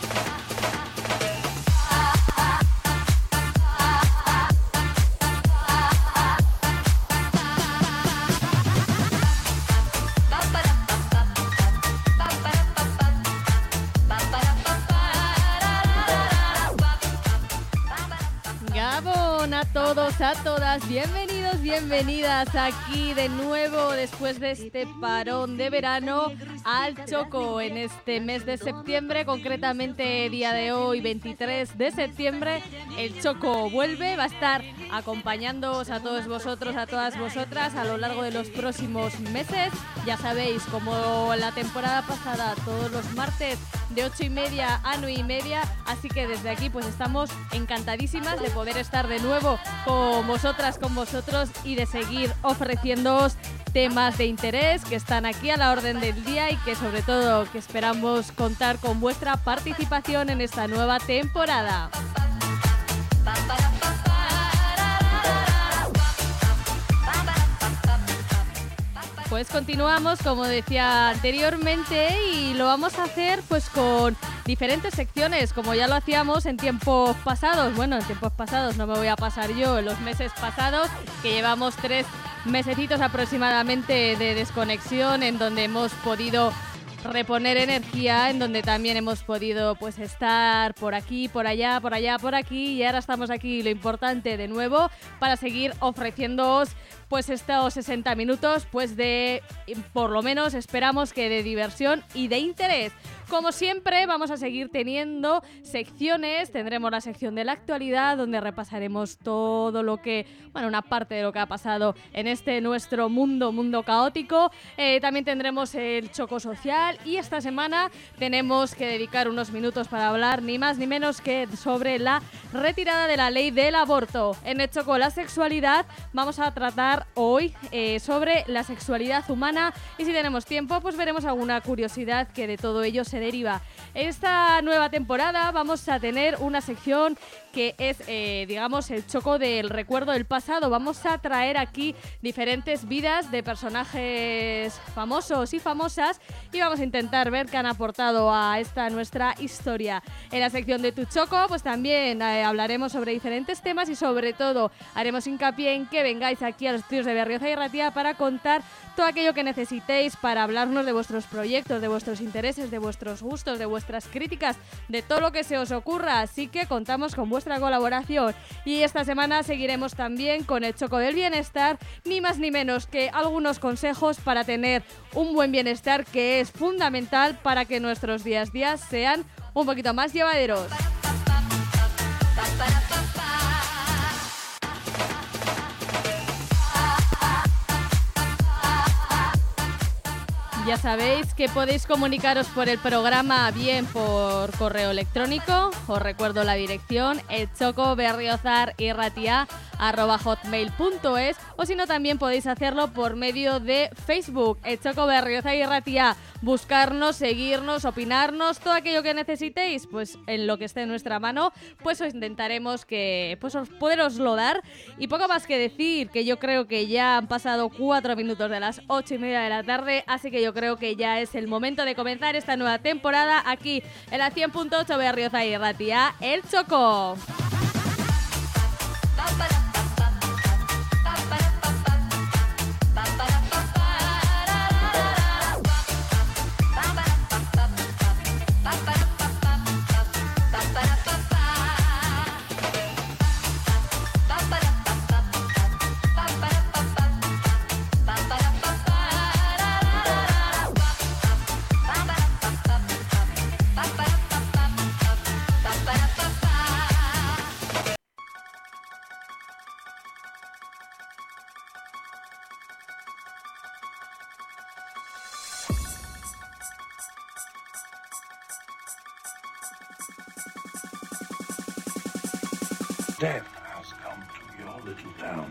A todos, a todas, bienvenidos, bienvenidas aquí de nuevo después de este parón de verano al Choco en este mes de septiembre, concretamente día de hoy 23 de septiembre. El Choco vuelve, va a estar acompañándoos a todos vosotros, a todas vosotras a lo largo de los próximos meses. Ya sabéis, como la temporada pasada, todos los martes de 8:30 a 9:30, así que desde aquí pues estamos encantadísimas de poder estar de nuevo con vosotras, con vosotros y de seguir ofreciéndoos temas de interés que están aquí a la orden del día y que sobre todo que esperamos contar con vuestra participación en esta nueva temporada. Pues continuamos, como decía anteriormente, y lo vamos a hacer pues con diferentes secciones, como ya lo hacíamos en tiempos pasados. Bueno, en tiempos pasados no me voy a pasar yo, en los meses pasados, que llevamos 3 mesecitos aproximadamente de desconexión, en donde hemos podido reponer energía, en donde también hemos podido pues estar por aquí, por allá, por allá, por aquí, y ahora estamos aquí, lo importante, de nuevo, para seguir ofreciéndoos pues estos 60 minutos pues de, por lo menos esperamos que de diversión y de interés. Como siempre vamos a seguir teniendo secciones, tendremos la sección de la actualidad donde repasaremos todo lo que, bueno, una parte de lo que ha pasado en este nuestro mundo caótico. También tendremos el Choco Social y esta semana tenemos que dedicar unos minutos para hablar ni más ni menos que sobre la retirada de la ley del aborto. En el Choco La Sexualidad vamos a tratar hoy sobre la sexualidad humana y si tenemos tiempo pues veremos alguna curiosidad que de todo ello se deriva. En esta nueva temporada vamos a tener una sección que es, digamos, el Choco del recuerdo del pasado. Vamos a traer aquí diferentes vidas de personajes famosos y famosas y vamos a intentar ver qué han aportado a esta nuestra historia. En la sección de Tu Choco, pues también hablaremos sobre diferentes temas y sobre todo haremos hincapié en que vengáis aquí a los estudios de Berriozar y Ratia para contar todo aquello que necesitéis para hablarnos de vuestros proyectos, de vuestros intereses, de vuestros gustos, de vuestras críticas, de todo lo que se os ocurra. Así que contamos con vuestra colaboración. Y esta semana seguiremos también con el Choco del Bienestar, ni más ni menos que algunos consejos para tener un buen bienestar que es fundamental para que nuestros días sean un poquito más llevaderos. Ya sabéis que podéis comunicaros por el programa bien por correo electrónico. Os recuerdo la dirección elchocoberriozaryrratia@hotmail.es o si no también podéis hacerlo por medio de Facebook, El Choco Berriozar y Ratia. Buscarnos, seguirnos, opinarnos, todo aquello que necesitéis, pues en lo que esté en nuestra mano, pues os intentaremos que pues os poderoslo dar. Y poco más que decir, que yo creo que ya han pasado 4 minutos de las 8:30 de la tarde, así que yo creo que ya es el momento de comenzar esta nueva temporada aquí en la 100.8 Berriozar y Ratia, El Choco. Death has come to your little town.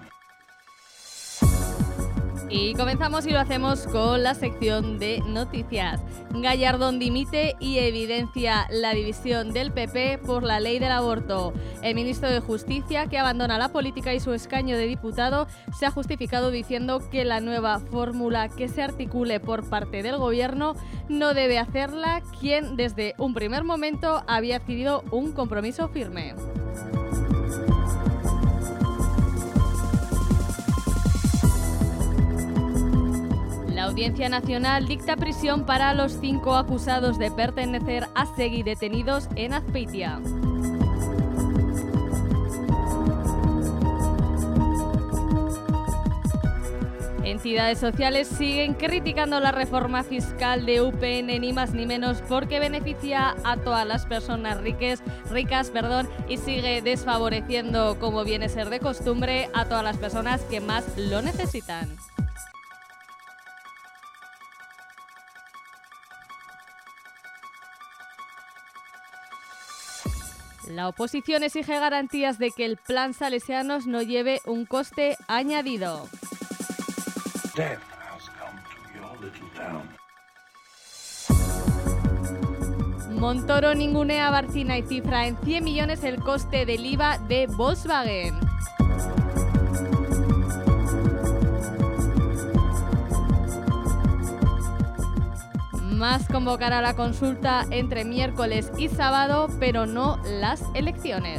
Y comenzamos y lo hacemos con la sección de noticias. Gallardón dimite y evidencia la división del PP por la ley del aborto. El ministro de Justicia, que abandona la política y su escaño de diputado, se ha justificado diciendo que la nueva fórmula que se articule por parte del gobierno no debe hacerla quien desde un primer momento había adquirido un compromiso firme. La Audiencia Nacional dicta prisión para los 5 acusados de pertenecer a Seguí detenidos en Azpeitia. Entidades sociales siguen criticando la reforma fiscal de UPN, ni más ni menos, porque beneficia a todas las personas ricas, y sigue desfavoreciendo, como viene a ser de costumbre, a todas las personas que más lo necesitan. La oposición exige garantías de que el plan Salesianos no lleve un coste añadido. Death has come to your little town. Montoro ningunea a Barcina y cifra en 100 millones el coste del IVA de Volkswagen. Mas convocará la consulta entre miércoles y sábado, pero no las elecciones.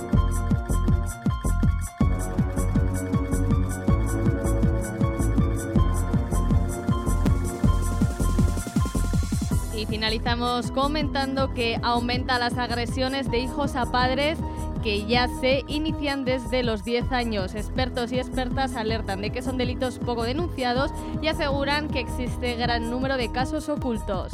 Y finalizamos comentando que aumenta las agresiones de hijos a padres, que ya se inician desde los 10 años. Expertos y expertas alertan de que son delitos poco denunciados y aseguran que existe gran número de casos ocultos.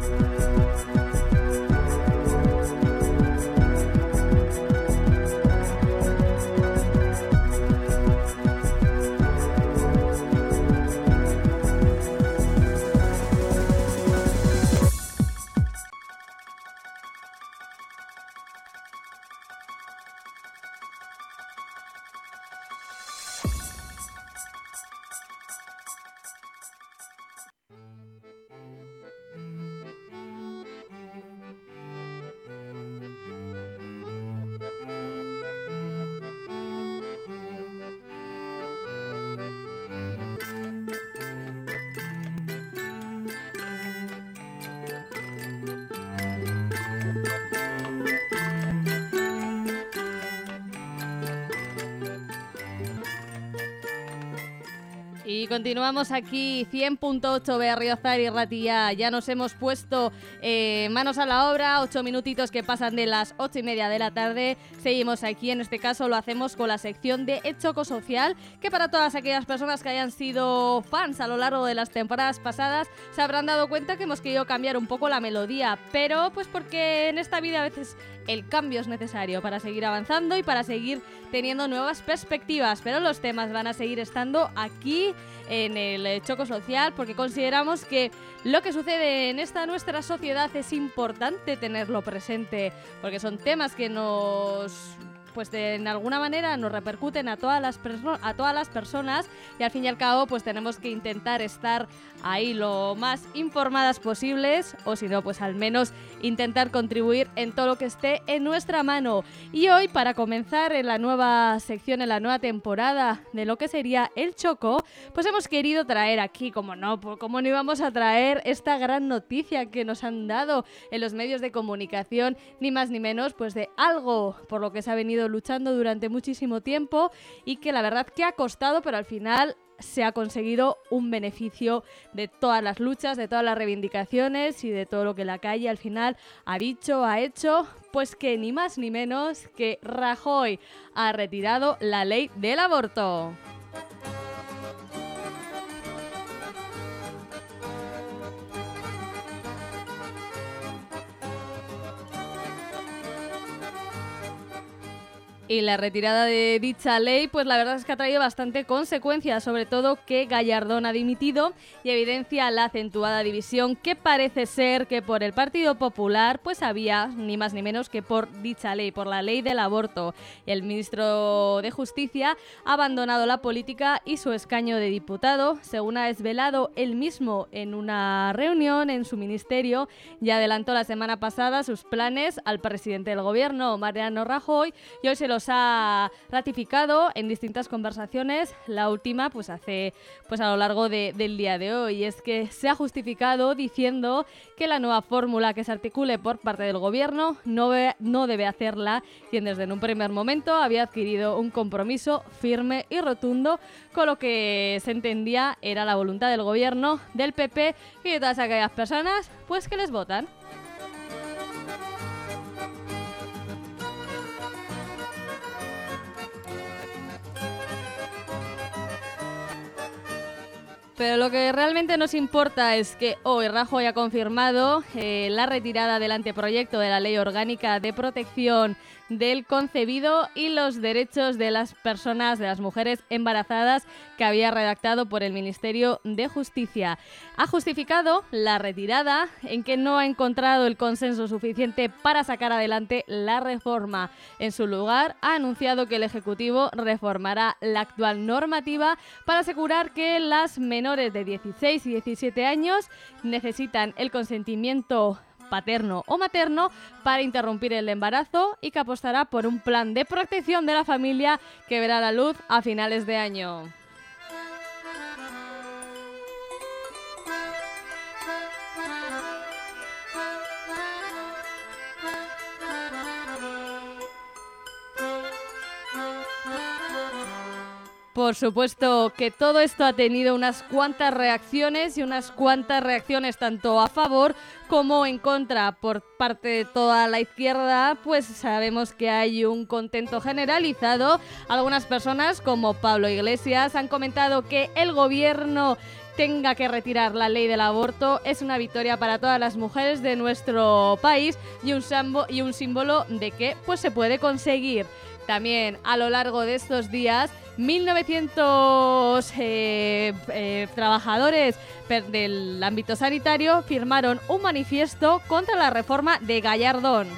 Y continuamos aquí, 100.8 Berriozar y Ratia. Ya nos hemos puesto manos a la obra, 8 minutitos que pasan de las 8:30 de la tarde. Seguimos aquí, en este caso lo hacemos con la sección de El Choco Social, que para todas aquellas personas que hayan sido fans a lo largo de las temporadas pasadas se habrán dado cuenta que hemos querido cambiar un poco la melodía, pero pues porque en esta vida a veces el cambio es necesario para seguir avanzando y para seguir teniendo nuevas perspectivas, pero los temas van a seguir estando aquí en el Choco Social, porque consideramos que lo que sucede en esta nuestra sociedad es importante tenerlo presente, porque son temas que en alguna manera nos repercuten a todas las personas, y al fin y al cabo pues tenemos que intentar estar ahí lo más informadas posibles, o si no pues al menos intentar contribuir en todo lo que esté en nuestra mano. Y hoy, para comenzar en la nueva sección, en la nueva temporada de lo que sería El Choco, pues hemos querido traer aquí, como no íbamos a traer esta gran noticia que nos han dado en los medios de comunicación, ni más ni menos pues de algo por lo que se ha venido luchando durante muchísimo tiempo y que la verdad que ha costado, pero al final se ha conseguido un beneficio de todas las luchas, de todas las reivindicaciones y de todo lo que la calle al final ha dicho, ha hecho, pues que ni más ni menos que Rajoy ha retirado la ley del aborto. Y la retirada de dicha ley, pues la verdad es que ha traído bastante consecuencias, sobre todo que Gallardón ha dimitido y evidencia la acentuada división que parece ser que por el Partido Popular pues había ni más ni menos que por dicha ley, por la ley del aborto. El ministro de Justicia ha abandonado la política y su escaño de diputado, según ha desvelado él mismo en una reunión en su ministerio, y adelantó la semana pasada sus planes al presidente del gobierno, Mariano Rajoy, y hoy se los ha ratificado en distintas conversaciones, la última pues hace pues a lo largo del día de hoy. Y es que se ha justificado diciendo que la nueva fórmula que se articule por parte del gobierno no debe hacerla quien desde en un primer momento había adquirido un compromiso firme y rotundo con lo que se entendía era la voluntad del gobierno, del PP y de todas aquellas personas pues que les votan. Pero lo que realmente nos importa es que hoy Rajoy ha confirmado la retirada del anteproyecto de la Ley Orgánica de Protección del Concebido y los Derechos de las Personas, de las mujeres embarazadas, que había redactado por el Ministerio de Justicia. Ha justificado la retirada en que no ha encontrado el consenso suficiente para sacar adelante la reforma. En su lugar, ha anunciado que el Ejecutivo reformará la actual normativa para asegurar que las menores de 16 y 17 años necesitan el consentimiento paterno o materno para interrumpir el embarazo y que apostará por un plan de protección de la familia que verá la luz a finales de año. Por supuesto que todo esto ha tenido unas cuantas reacciones y unas cuantas reacciones tanto a favor como en contra por parte de toda la izquierda. Pues sabemos que hay un contento generalizado. Algunas personas como Pablo Iglesias han comentado que el gobierno tenga que retirar la ley del aborto es una victoria para todas las mujeres de nuestro país y un símbolo de que pues se puede conseguir. También a lo largo de estos días 1.900 trabajadores del ámbito sanitario firmaron un manifiesto contra la reforma de Gallardón.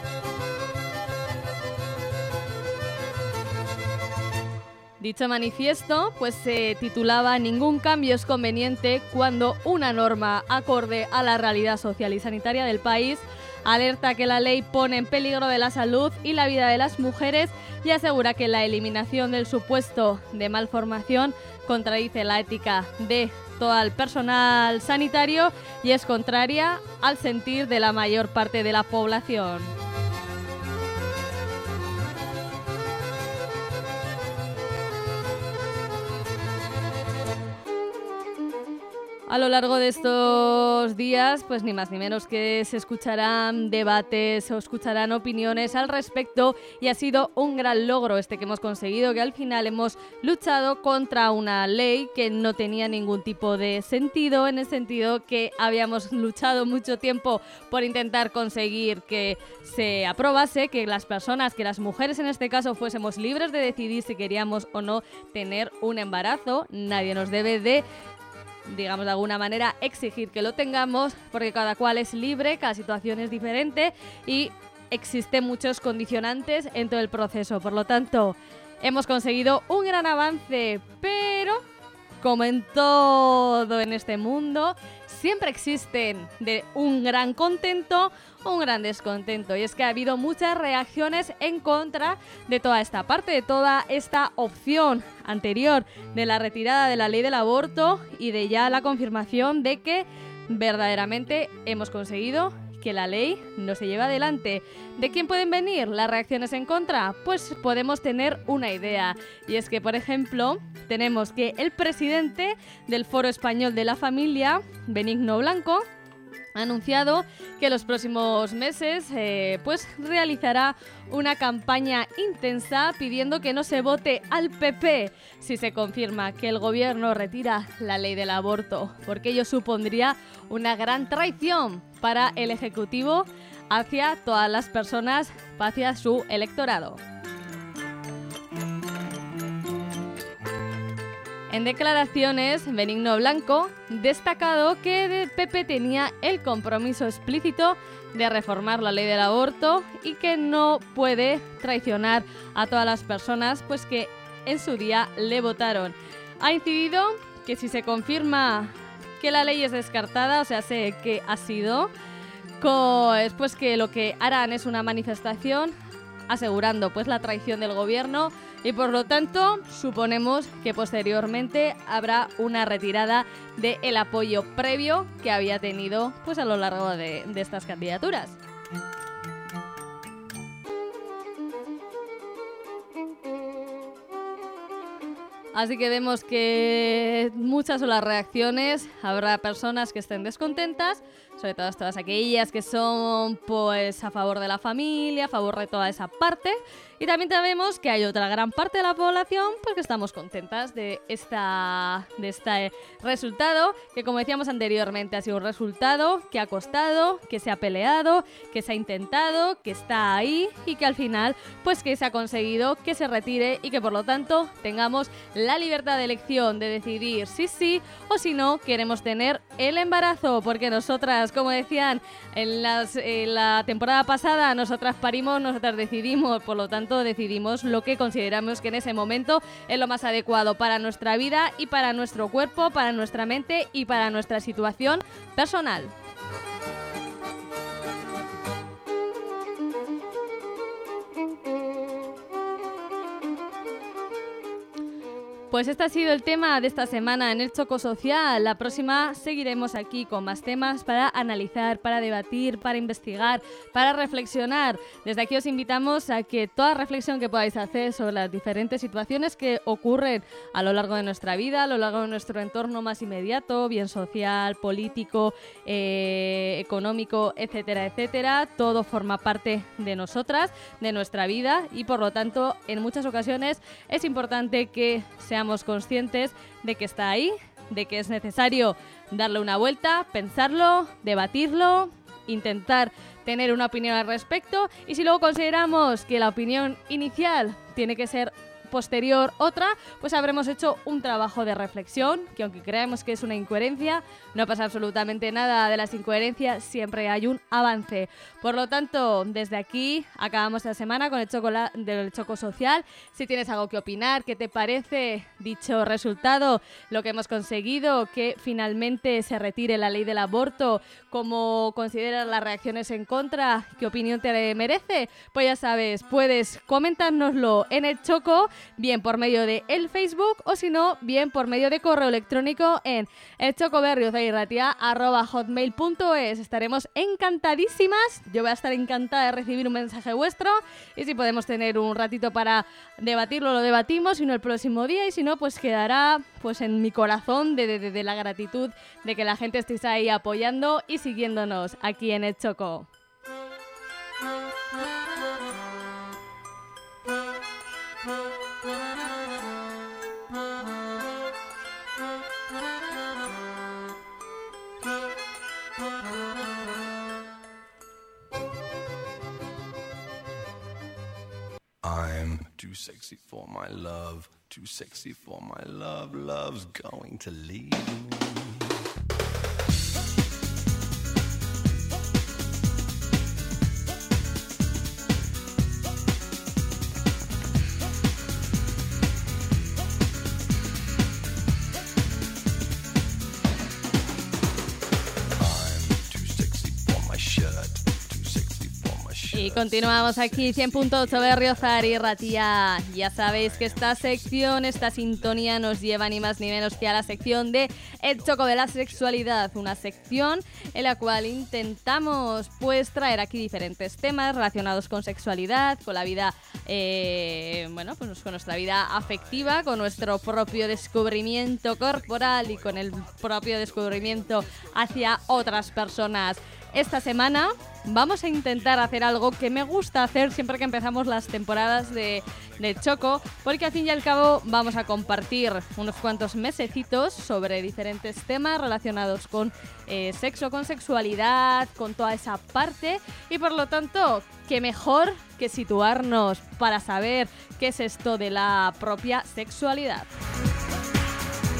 Dicho manifiesto pues se titulaba "Ningún cambio es conveniente cuando una norma acorde a la realidad social y sanitaria del país alerta que la ley pone en peligro de la salud y la vida de las mujeres y asegura que la eliminación del supuesto de malformación contradice la ética de todo el personal sanitario y es contraria al sentir de la mayor parte de la población". A lo largo de estos días, pues ni más ni menos que se escucharán debates o escucharán opiniones al respecto y ha sido un gran logro este que hemos conseguido, que al final hemos luchado contra una ley que no tenía ningún tipo de sentido, en el sentido que habíamos luchado mucho tiempo por intentar conseguir que se aprobase, que las personas, que las mujeres en este caso fuésemos libres de decidir si queríamos o no tener un embarazo. Nadie nos debe de, digamos de alguna manera, exigir que lo tengamos, porque cada cual es libre, cada situación es diferente y existen muchos condicionantes en todo el proceso. Por lo tanto, hemos conseguido un gran avance, pero como en todo en este mundo, siempre existen de un gran contento o un gran descontento. Y es que ha habido muchas reacciones en contra de toda esta parte, de toda esta opción anterior de la retirada de la ley del aborto y de ya la confirmación de que verdaderamente hemos conseguido que la ley no se lleve adelante. ¿De quién pueden venir las reacciones en contra? Pues podemos tener una idea. Y es que, por ejemplo, tenemos que el presidente del Foro Español de la Familia, Benigno Blanco, ha anunciado que los próximos meses pues realizará una campaña intensa pidiendo que no se vote al PP si se confirma que el gobierno retira la ley del aborto, porque ello supondría una gran traición para el Ejecutivo hacia todas las personas, hacia su electorado. En declaraciones, Benigno Blanco destacado que PP tenía el compromiso explícito de reformar la ley del aborto y que no puede traicionar a todas las personas pues que en su día le votaron. Ha incidido que si se confirma que la ley es descartada, o sea, sé que ha sido, pues que lo que harán es una manifestación asegurando pues la traición del gobierno y por lo tanto suponemos que posteriormente habrá una retirada del apoyo previo que había tenido pues a lo largo de estas candidaturas. Así que vemos que muchas son las reacciones, habrá personas que estén descontentas, sobre todo todas aquellas que son pues a favor de la familia, a favor de toda esa parte, y también sabemos que hay otra gran parte de la población pues que estamos contentas de este resultado, que como decíamos anteriormente ha sido un resultado que ha costado, que se ha peleado, que se ha intentado, que está ahí y que al final pues que se ha conseguido que se retire y que por lo tanto tengamos la libertad de elección de decidir si sí o si no queremos tener el embarazo, porque nosotras, como decían en la temporada pasada, nosotras parimos, nosotras decidimos, por lo tanto decidimos lo que consideramos que en ese momento es lo más adecuado para nuestra vida y para nuestro cuerpo, para nuestra mente y para nuestra situación personal. Pues este ha sido el tema de esta semana en el Choco Social. La próxima seguiremos aquí con más temas para analizar, para debatir, para investigar, para reflexionar. Desde aquí os invitamos a que toda reflexión que podáis hacer sobre las diferentes situaciones que ocurren a lo largo de nuestra vida, a lo largo de nuestro entorno más inmediato, bien social, político, económico, etcétera, etcétera, todo forma parte de nosotras, de nuestra vida y por lo tanto en muchas ocasiones es importante que seamos conscientes de que está ahí, de que es necesario darle una vuelta, pensarlo, debatirlo, intentar tener una opinión al respecto y si luego consideramos que la opinión inicial tiene que ser posterior otra, pues habremos hecho un trabajo de reflexión, que aunque creemos que es una incoherencia, no pasa absolutamente nada de las incoherencias, siempre hay un avance. Por lo tanto, desde aquí acabamos la semana con el Choco Social. Si tienes algo que opinar, ¿qué te parece dicho resultado? Lo que hemos conseguido, que finalmente se retire la ley del aborto, ¿cómo consideras las reacciones en contra? ¿Qué opinión te merece? Pues ya sabes, puedes comentárnoslo en el Choco, bien por medio de el Facebook o si no, bien por medio de correo electrónico en elchocoberriozayratia@hotmail.es. Estaremos encantadísimas, yo voy a estar encantada de recibir un mensaje vuestro y si podemos tener un ratito para debatirlo, lo debatimos, si no el próximo día y si no, pues quedará pues en mi corazón de la gratitud de que la gente estéis ahí apoyando y siguiéndonos aquí en el Choco. I'm too sexy for my love, too sexy for my love, love's going to leave me. Y continuamos aquí, 100.8 Berriozar y Ratia. Ya sabéis que esta sección, esta sintonía nos lleva ni más ni menos que a la sección de El Choco de la Sexualidad. Una sección en la cual intentamos pues traer aquí diferentes temas relacionados con sexualidad, con la vida, pues con nuestra vida afectiva, con nuestro propio descubrimiento corporal y con el propio descubrimiento hacia otras personas. Esta semana vamos a intentar hacer algo que me gusta hacer siempre que empezamos las temporadas de Choco, porque al fin y al cabo vamos a compartir unos cuantos mesecitos sobre diferentes temas relacionados con sexo, con sexualidad, con toda esa parte y por lo tanto, qué mejor que situarnos para saber qué es esto de la propia sexualidad.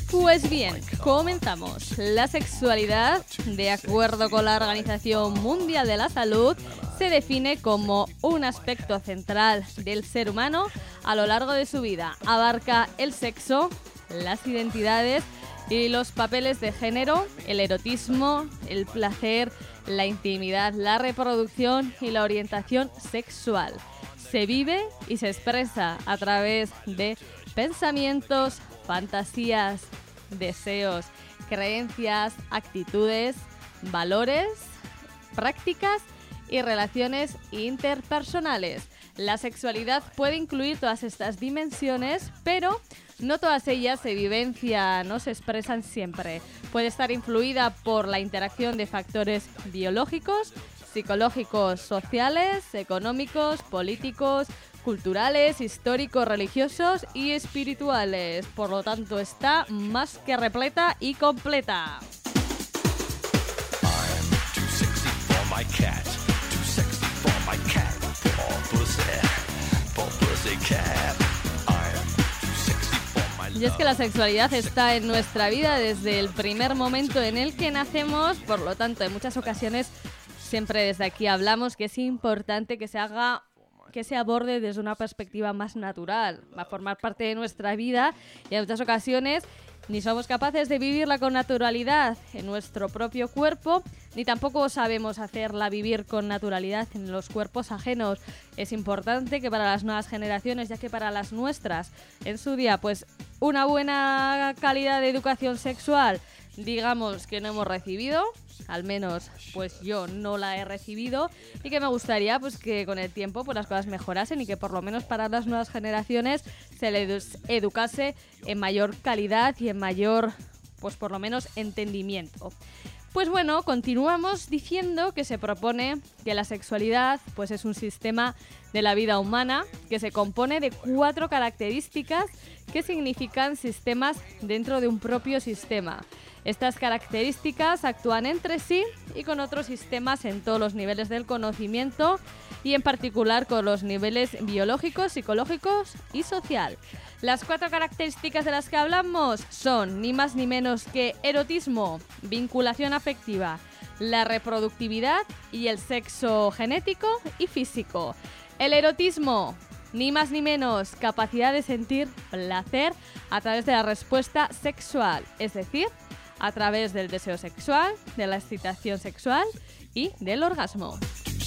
Pues bien, comenzamos. La sexualidad, de acuerdo con la Organización Mundial de la Salud, se define como un aspecto central del ser humano a lo largo de su vida. Abarca el sexo, las identidades y los papeles de género, el erotismo, el placer, la intimidad, la reproducción y la orientación sexual. Se vive y se expresa a través de pensamientos, fantasías, deseos, creencias, actitudes, valores, prácticas y relaciones interpersonales. La sexualidad puede incluir todas estas dimensiones, pero no todas ellas se vivencian, no se expresan siempre. Puede estar influida por la interacción de factores biológicos, psicológicos, sociales, económicos, políticos, culturales, históricos, religiosos y espirituales. Por lo tanto, está más que repleta y completa. Y es que la sexualidad está en nuestra vida desde el primer momento en el que nacemos, por lo tanto, en muchas ocasiones, siempre desde aquí hablamos que es importante que se aborde desde una perspectiva más natural. Va a formar parte de nuestra vida y en muchas ocasiones ni somos capaces de vivirla con naturalidad en nuestro propio cuerpo, ni tampoco sabemos hacerla vivir con naturalidad en los cuerpos ajenos. Es importante que para las nuevas generaciones, ya que para las nuestras, en su día, pues una buena calidad de educación sexual, digamos que no hemos recibido, al menos pues yo no la he recibido, y que me gustaría pues que con el tiempo pues las cosas mejorasen y que por lo menos para las nuevas generaciones se les educase en mayor calidad y en mayor, pues por lo menos, entendimiento. Pues bueno, continuamos diciendo que se propone que la sexualidad pues es un sistema de la vida humana que se compone de 4 características que significan sistemas dentro de un propio sistema. Estas características actúan entre sí y con otros sistemas en todos los niveles del conocimiento y en particular con los niveles biológicos, psicológicos y social. Las 4 características de las que hablamos son ni más ni menos que erotismo, vinculación afectiva, la reproductividad y el sexo genético y físico. El erotismo, ni más ni menos, capacidad de sentir placer a través de la respuesta sexual, es decir, a través del deseo sexual, de la excitación sexual y del orgasmo.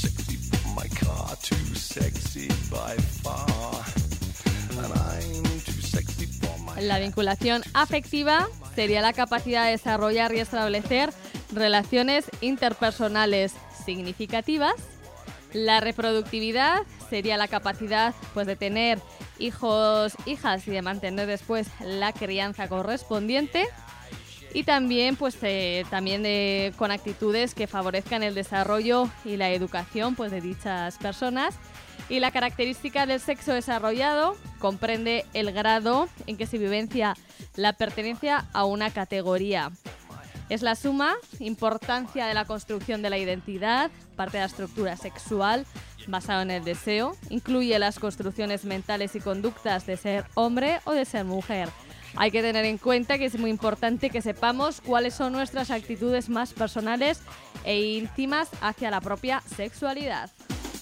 La vinculación afectiva sería la capacidad de desarrollar y establecer relaciones interpersonales significativas. La reproductividad sería la capacidad pues, de tener hijos, hijas y de mantener después la crianza correspondiente. Y también, con actitudes que favorezcan el desarrollo y la educación pues, de dichas personas. Y la característica del sexo desarrollado comprende el grado en que se vivencia la pertenencia a una categoría. Es la suma importancia de la construcción de la identidad, parte de la estructura sexual basada en el deseo, incluye las construcciones mentales y conductas de ser hombre o de ser mujer. Hay que tener en cuenta que es muy importante que sepamos cuáles son nuestras actitudes más personales e íntimas hacia la propia sexualidad.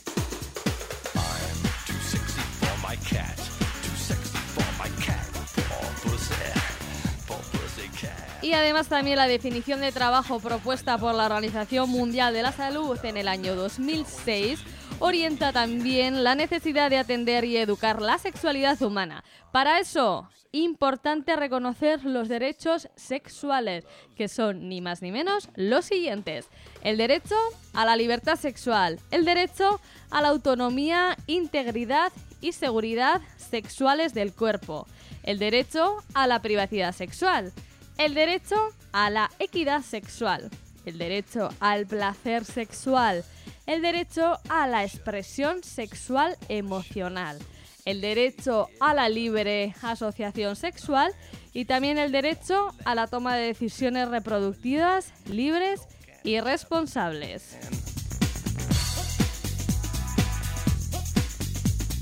Y además también la definición de trabajo propuesta por la Organización Mundial de la Salud en el año 2006 orienta también la necesidad de atender y educar la sexualidad humana. Para eso, importante reconocer los derechos sexuales, que son ni más ni menos los siguientes: el derecho a la libertad sexual, el derecho a la autonomía, integridad y seguridad sexuales del cuerpo, el derecho a la privacidad sexual, el derecho a la equidad sexual, el derecho al placer sexual, el derecho a la expresión sexual emocional, el derecho a la libre asociación sexual y también el derecho a la toma de decisiones reproductivas libres y responsables.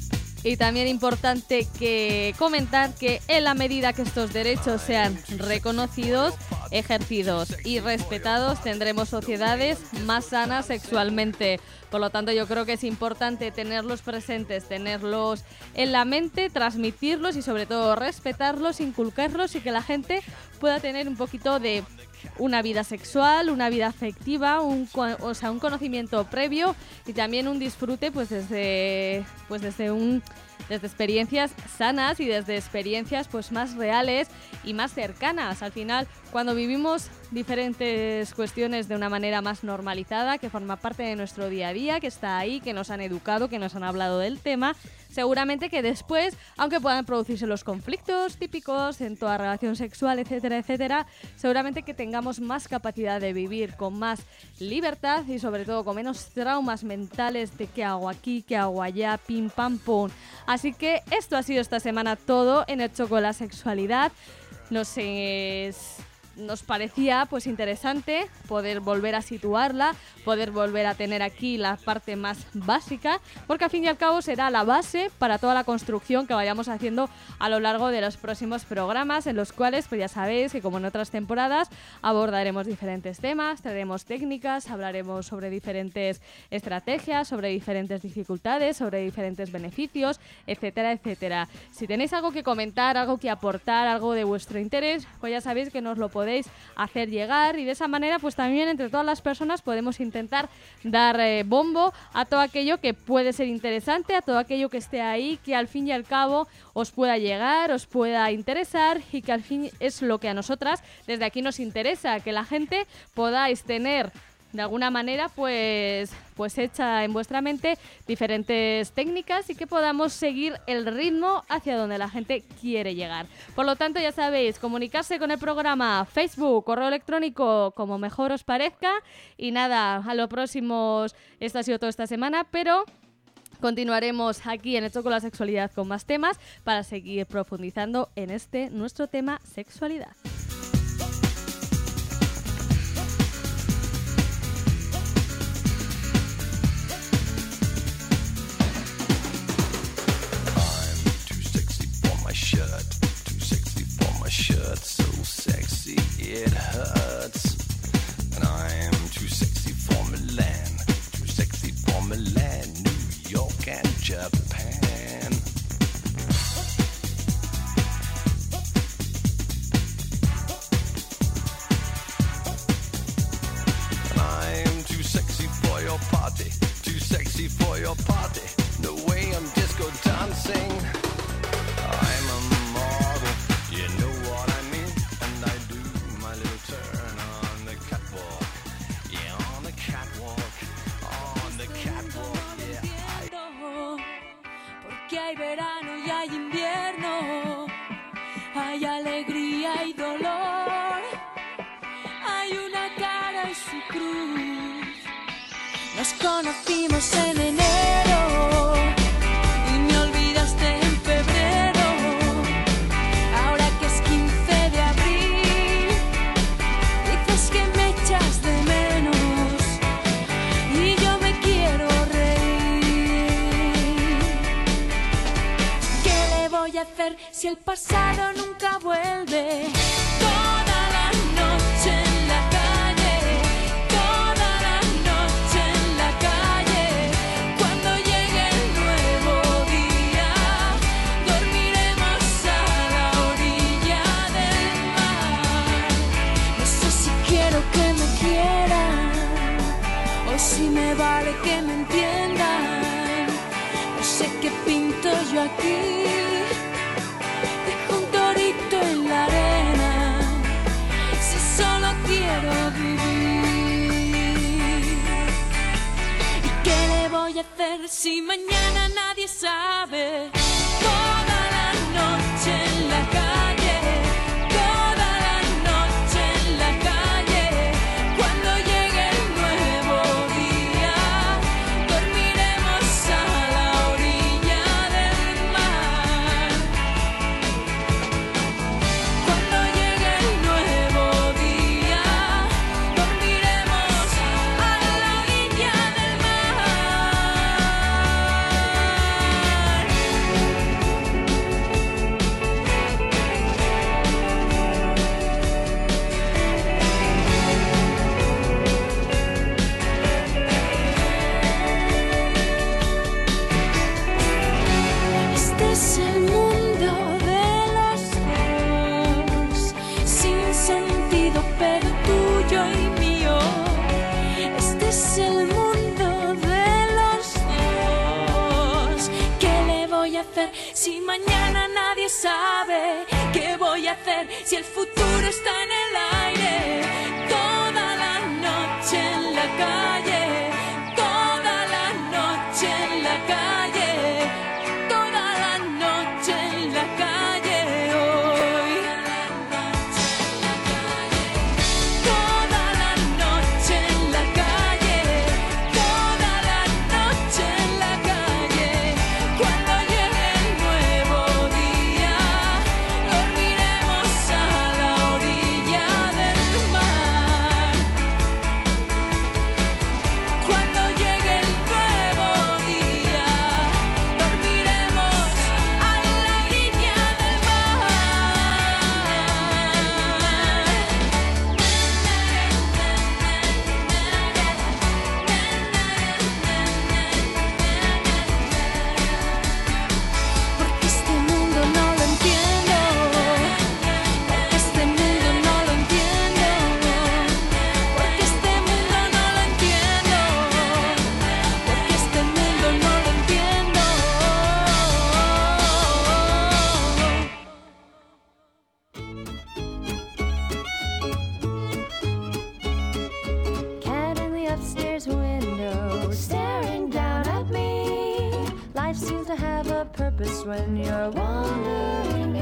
Y también importante que comentar que en la medida que estos derechos sean reconocidos, ejercidos y respetados, tendremos sociedades más sanas sexualmente. Por lo tanto, yo creo que es importante tenerlos presentes, tenerlos en la mente, transmitirlos y sobre todo respetarlos, inculcarlos y que la gente pueda tener un poquito de una vida sexual, una vida afectiva, un conocimiento previo y también un disfrute desde experiencias sanas y desde experiencias más reales y más cercanas. Al final, cuando vivimos diferentes cuestiones de una manera más normalizada, que forma parte de nuestro día a día, que está ahí, que nos han educado, que nos han hablado del tema, seguramente que después, aunque puedan producirse los conflictos típicos en toda relación sexual, etcétera, etcétera, seguramente que tengamos más capacidad de vivir con más libertad y sobre todo con menos traumas mentales de qué hago aquí, qué hago allá, pim pam pum. Así que esto ha sido esta semana todo en Hecho con la Sexualidad. Nos parecía interesante poder volver a situarla, poder volver a tener aquí la parte más básica, porque al fin y al cabo será la base para toda la construcción que vayamos haciendo a lo largo de los próximos programas, en los cuales ya sabéis que como en otras temporadas abordaremos diferentes temas, traeremos técnicas, hablaremos sobre diferentes estrategias, sobre diferentes dificultades, sobre diferentes beneficios, etcétera, etcétera. Si tenéis algo que comentar, algo que aportar, algo de vuestro interés, ya sabéis que nos lo podéis hacer llegar y de esa manera también entre todas las personas podemos intentar dar bombo a todo aquello que puede ser interesante, a todo aquello que esté ahí, que al fin y al cabo os pueda llegar, os pueda interesar y que al fin es lo que a nosotras desde aquí nos interesa, que la gente podáis tener de alguna manera hecha en vuestra mente diferentes técnicas y que podamos seguir el ritmo hacia donde la gente quiere llegar. Por lo tanto, ya sabéis, comunicarse con el programa, Facebook, correo electrónico, como mejor os parezca. Y nada, a lo próximo, esto ha sido todo esta semana, pero continuaremos aquí en Hecho con la Sexualidad con más temas para seguir profundizando en nuestro tema sexualidad. Shirt so sexy it hurts, and I'm too sexy for Milan, too sexy for Milan, New York and Japan. And I'm too sexy for your party, too sexy for your party, the way I'm disco dancing. I'm a model, you know what I mean, and I do my little turn on the catwalk, yeah, on the catwalk, on the catwalk, yeah. Porque hay verano y hay invierno, hay alegría y dolor, hay una cara y su cruz. Nos conocimos en enero y me olvidaste en febrero. Ahora que es 15 de abril, dices que me echas de menos y yo me quiero reír. ¿Qué le voy a hacer si el pasado nunca vuelve? Toda la noche en la calle, toda la noche en la calle. Cuando llegue el nuevo día, dormiremos a la orilla del mar. No sé si quiero que me quieran o si me vale que me entiendan. No sé qué pinto yo aquí, dejo un torito en la arena, si solo quiero vivir. ¿Y qué le voy a hacer si mañana nadie sabe? Toda la noche en la calle, toda la noche en la calle. Cuando llegue el nuevo día, dormiremos a la orilla del mar. Cuando llegue el nuevo día, dormiremos a la orilla del mar. sentido, pero tuyo y mío. Este es el mundo de los dos. ¿Qué le voy a hacer si mañana nadie sabe? ¿Qué voy a hacer si el futuro está en el aire? Toda la noche en la calle, toda la noche en la calle, toda la noche en la calle hoy. Toda la noche en la calle, toda la noche en la calle. Cuando llegue el nuevo día, dormiremos a la orilla del mar. Cuando llegue el nuevo día, dormiremos a la orilla del mar. Porque este mundo no lo entiendo, porque este mundo no lo entiendo, porque este mundo no lo entiendo, porque este mundo no lo entiendo. Cat in the upstairs window, staring down at me. Life seems to have a purpose when you're wandering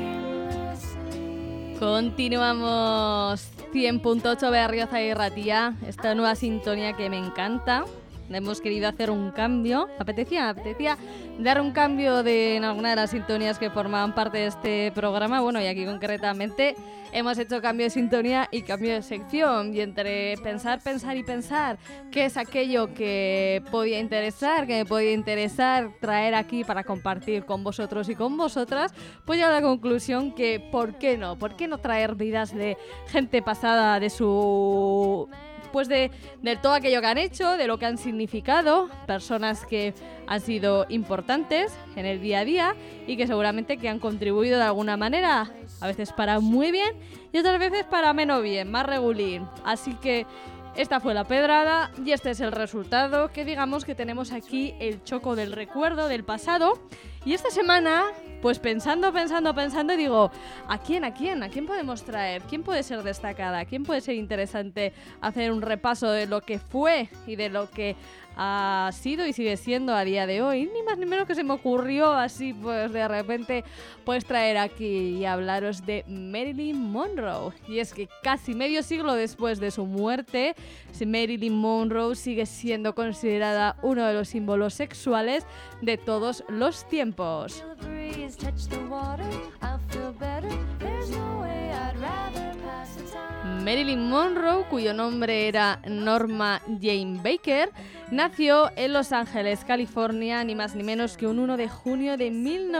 aimlessly. Continuamos 100.8 Berriozar y Ratia, esta nueva sintonía que me encanta. Hemos querido hacer un cambio. Me apetecía dar un cambio en alguna de las sintonías que formaban parte de este programa. Bueno, y aquí concretamente hemos hecho cambio de sintonía y cambio de sección. Y entre pensar y pensar qué es aquello que podía interesar, que me podía interesar traer aquí para compartir con vosotros y con vosotras, pues ya a la conclusión que ¿por qué no? ¿Por qué no traer vidas de gente pasada de su... pues de todo aquello que han hecho, de lo que han significado, personas que han sido importantes en el día a día y que seguramente que han contribuido de alguna manera, a veces para muy bien y otras veces para menos bien, más regulín. Así que esta fue la pedrada y este es el resultado, que digamos que tenemos aquí el choco del recuerdo del pasado. Y esta semana, pues pensando, digo, ¿a quién podemos traer? ¿Quién puede ser destacada? ¿Quién puede ser interesante hacer un repaso de lo que fue y de lo que ha sido y sigue siendo a día de hoy? Ni más ni menos que se me ocurrió así, pues de repente, pues traer aquí y hablaros de Marilyn Monroe. Y es que casi medio siglo después de su muerte, Marilyn Monroe sigue siendo considerada uno de los símbolos sexuales de todos los tiempos. Feel the breeze touch the water, I'll feel better. There's no way I'd rather pass the time. Marilyn Monroe, cuyo nombre era Norma Jane Baker, nació en Los Ángeles, California, ni más ni menos que un 1 de junio de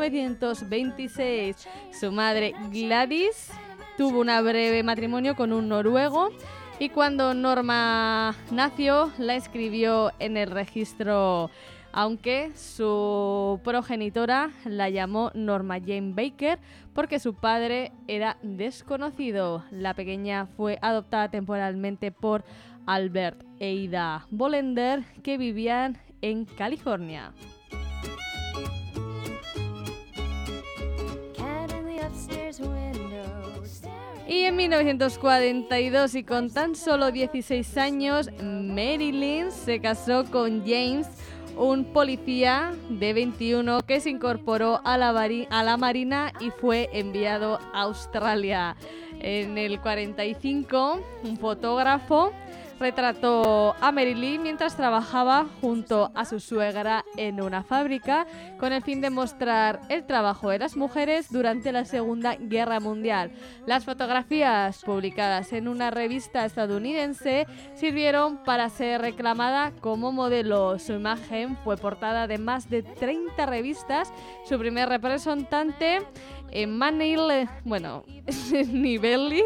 1926. Su madre, Gladys, tuvo un breve matrimonio con un noruego y cuando Norma nació la inscribió en el registro, aunque su progenitora la llamó Norma Jane Baker porque su padre era desconocido. La pequeña fue adoptada temporalmente por Albert e Ida Bolender, que vivían en California. Cat in the upstairs window, staring. Y en 1942, y con tan solo 16 años, Marilyn se casó con James, un policía de 21 que se incorporó a la Marina y fue enviado a Australia. En el 45, un fotógrafo retrató a Marilyn mientras trabajaba junto a su suegra en una fábrica con el fin de mostrar el trabajo de las mujeres durante la Segunda Guerra Mundial. Las fotografías publicadas en una revista estadounidense sirvieron para ser reclamada como modelo. Su imagen fue portada de más de 30 revistas. Su primer representante, Manil, Nivelli,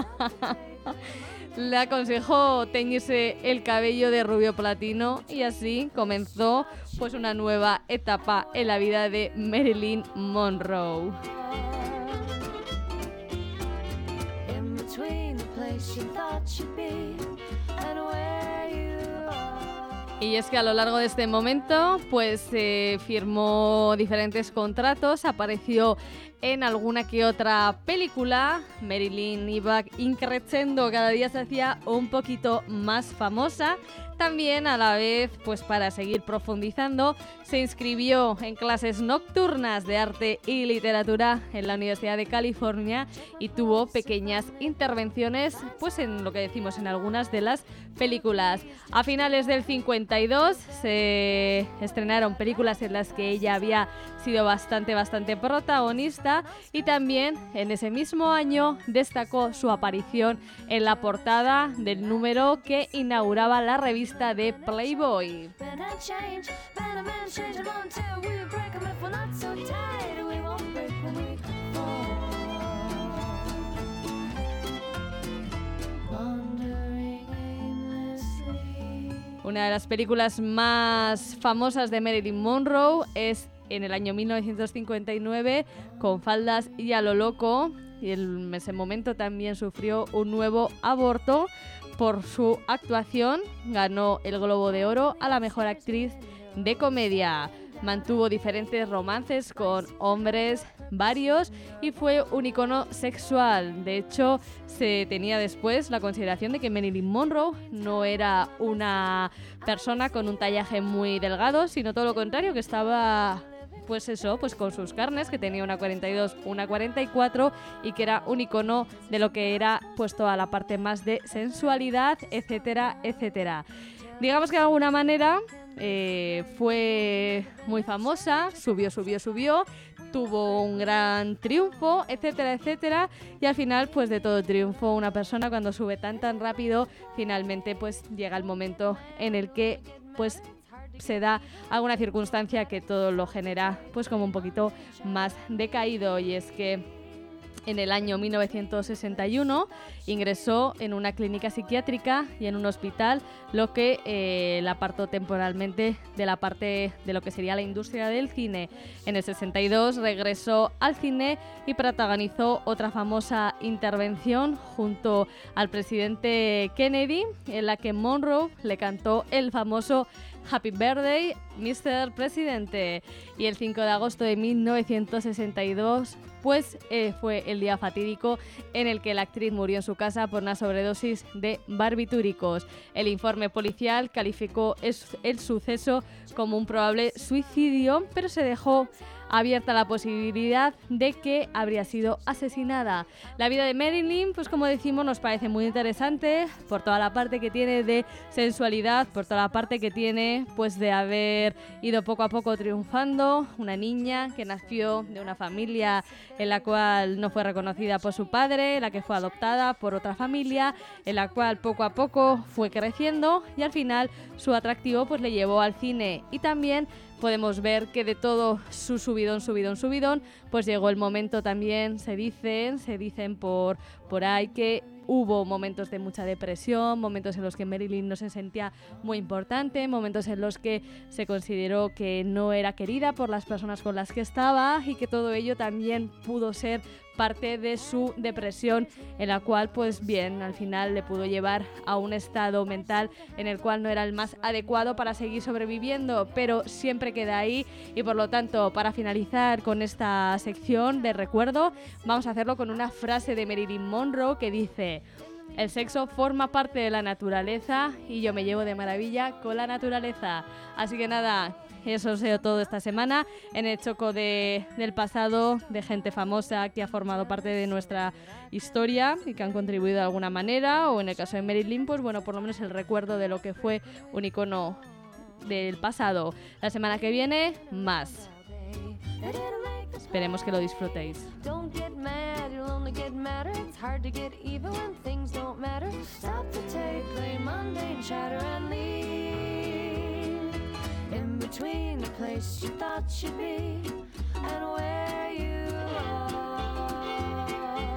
le aconsejó teñirse el cabello de rubio platino y así comenzó pues una nueva etapa en la vida de Marilyn Monroe. between the place you thought you'd be and where you are. Y es que a lo largo de este momento, pues firmó diferentes contratos, apareció en alguna que otra película. Marilyn iba increciendo, cada día se hacía un poquito más famosa. También, a la vez, pues para seguir profundizando, se inscribió en clases nocturnas de arte y literatura en la Universidad de California y tuvo pequeñas intervenciones, pues en lo que decimos, en algunas de las películas. A finales del 52 se estrenaron películas en las que ella había sido bastante protagonista, y también en ese mismo año destacó su aparición en la portada del número que inauguraba la revista de Playboy. Men and change, men and men change them until we break them. If we're not so tight, we won't break when we fall. Wandering aimlessly. Una de las películas más famosas de Marilyn Monroe es en el año 1959, con Faldas y a lo loco, y en ese momento también sufrió un nuevo aborto. Por su actuación ganó el Globo de Oro a la mejor actriz de comedia. Mantuvo diferentes romances con hombres varios y fue un icono sexual. De hecho, se tenía después la consideración de que Marilyn Monroe no era una persona con un tallaje muy delgado, sino todo lo contrario, que estaba pues eso, pues con sus carnes, que tenía una 42, una 44, y que era un icono de lo que era pues toda la parte más de sensualidad, etcétera, etcétera. Digamos que de alguna manera fue muy famosa, subió, tuvo un gran triunfo, etcétera, etcétera, y al final pues de todo triunfo, una persona cuando sube tan rápido, finalmente pues llega el momento en el que pues se da alguna circunstancia que todo lo genera pues como un poquito más decaído, y es que en el año 1961 ingresó en una clínica psiquiátrica y en un hospital, lo que la apartó temporalmente de la parte de lo que sería la industria del cine. En el 62 regresó al cine y protagonizó otra famosa intervención junto al presidente Kennedy, en la que Monroe le cantó el famoso Happy Birthday, Mr. Presidente. Y el 5 de agosto de 1962 pues fue el día fatídico en el que la actriz murió en su casa por una sobredosis de barbitúricos. El informe policial calificó el suceso como un probable suicidio, pero se dejó abierta la posibilidad de que habría sido asesinada. La vida de Marilyn, pues como decimos, nos parece muy interesante por toda la parte que tiene de sensualidad, por toda la parte que tiene pues de haber ido poco a poco triunfando. Una niña que nació de una familia en la cual no fue reconocida por su padre, la que fue adoptada por otra familia, en la cual poco a poco fue creciendo, y al final su atractivo pues le llevó al cine. Y también podemos ver que de todo su subidón, pues llegó el momento también, se dicen por ahí que hubo momentos de mucha depresión, momentos en los que Marilyn no se sentía muy importante, momentos en los que se consideró que no era querida por las personas con las que estaba, y que todo ello también pudo ser parte de su depresión, en la cual pues bien, al final le pudo llevar a un estado mental en el cual no era el más adecuado para seguir sobreviviendo, pero siempre queda ahí. Y por lo tanto, para finalizar con esta sección de recuerdo, vamos a hacerlo con una frase de Marilyn Monroe que dice: el sexo forma parte de la naturaleza y yo me llevo de maravilla con la naturaleza. Así que nada, eso ha sido todo esta semana en el Choco del pasado, de gente famosa que ha formado parte de nuestra historia y que han contribuido de alguna manera, o en el caso de Marilyn, pues bueno, por lo menos el recuerdo de lo que fue un icono del pasado. La semana que viene, más. Esperemos que lo disfrutéis. Don't get mad, you'll only get madder. It's hard to get even when things don't matter. Stop the tape, play mundane chatter and leave. In between the place you thought you'd be and where you are.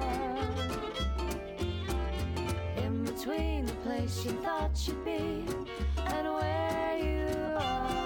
In between the place you thought you'd be and where you are.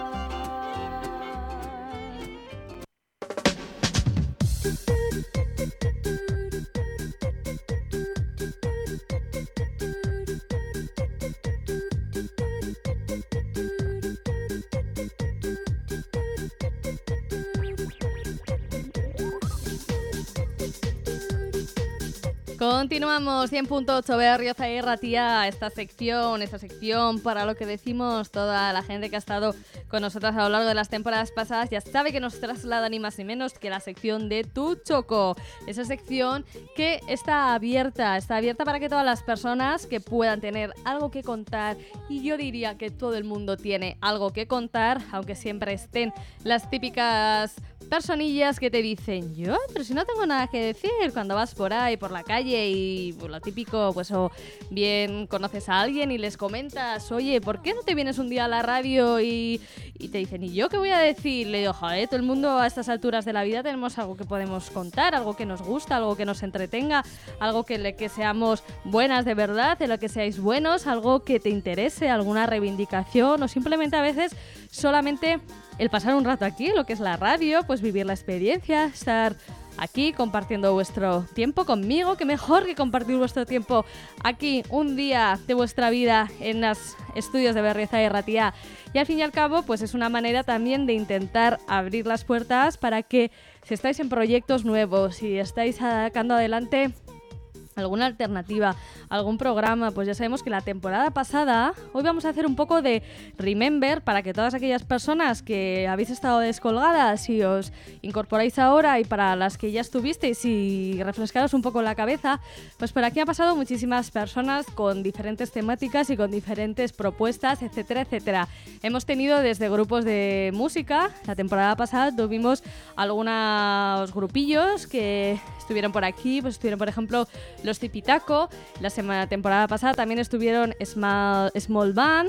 Continuamos 100.8 Berriozar y Ratia, esta sección para lo que decimos. Toda la gente que ha estado con nosotras a lo largo de las temporadas pasadas ya sabe que nos traslada ni más ni menos que la sección de Tu Choco. Esa sección que está abierta para que todas las personas que puedan tener algo que contar, y yo diría que todo el mundo tiene algo que contar, aunque siempre estén las típicas personillas que te dicen, yo, pero si no tengo nada que decir, cuando vas por ahí, por la calle y pues, lo típico, pues o bien conoces a alguien y les comentas, oye, ¿por qué no te vienes un día a la radio? Y te dicen, ¿y yo qué voy a decir? Le digo, joder, todo el mundo a estas alturas de la vida tenemos algo que podemos contar, algo que nos gusta, algo que nos entretenga, algo que seamos buenas de verdad, en lo que seáis buenos, algo que te interese, alguna reivindicación o simplemente a veces solamente el pasar un rato aquí, lo que es la radio, pues vivir la experiencia, estar aquí compartiendo vuestro tiempo conmigo. Que mejor que compartir vuestro tiempo aquí un día de vuestra vida en los estudios de Berriozar y Ratia. Y al fin y al cabo, pues es una manera también de intentar abrir las puertas para que, si estáis en proyectos nuevos, si estáis sacando adelante alguna alternativa, algún programa, pues ya sabemos que la temporada pasada, hoy vamos a hacer un poco de remember para que todas aquellas personas que habéis estado descolgadas y os incorporáis ahora, y para las que ya estuvisteis y refrescaros un poco la cabeza, pues por aquí han pasado muchísimas personas con diferentes temáticas y con diferentes propuestas, etcétera, etcétera. Hemos tenido desde grupos de música, la temporada pasada tuvimos algunos grupillos que estuvieron por aquí, pues estuvieron por ejemplo los Tipitaco. La temporada pasada también estuvieron Small Band,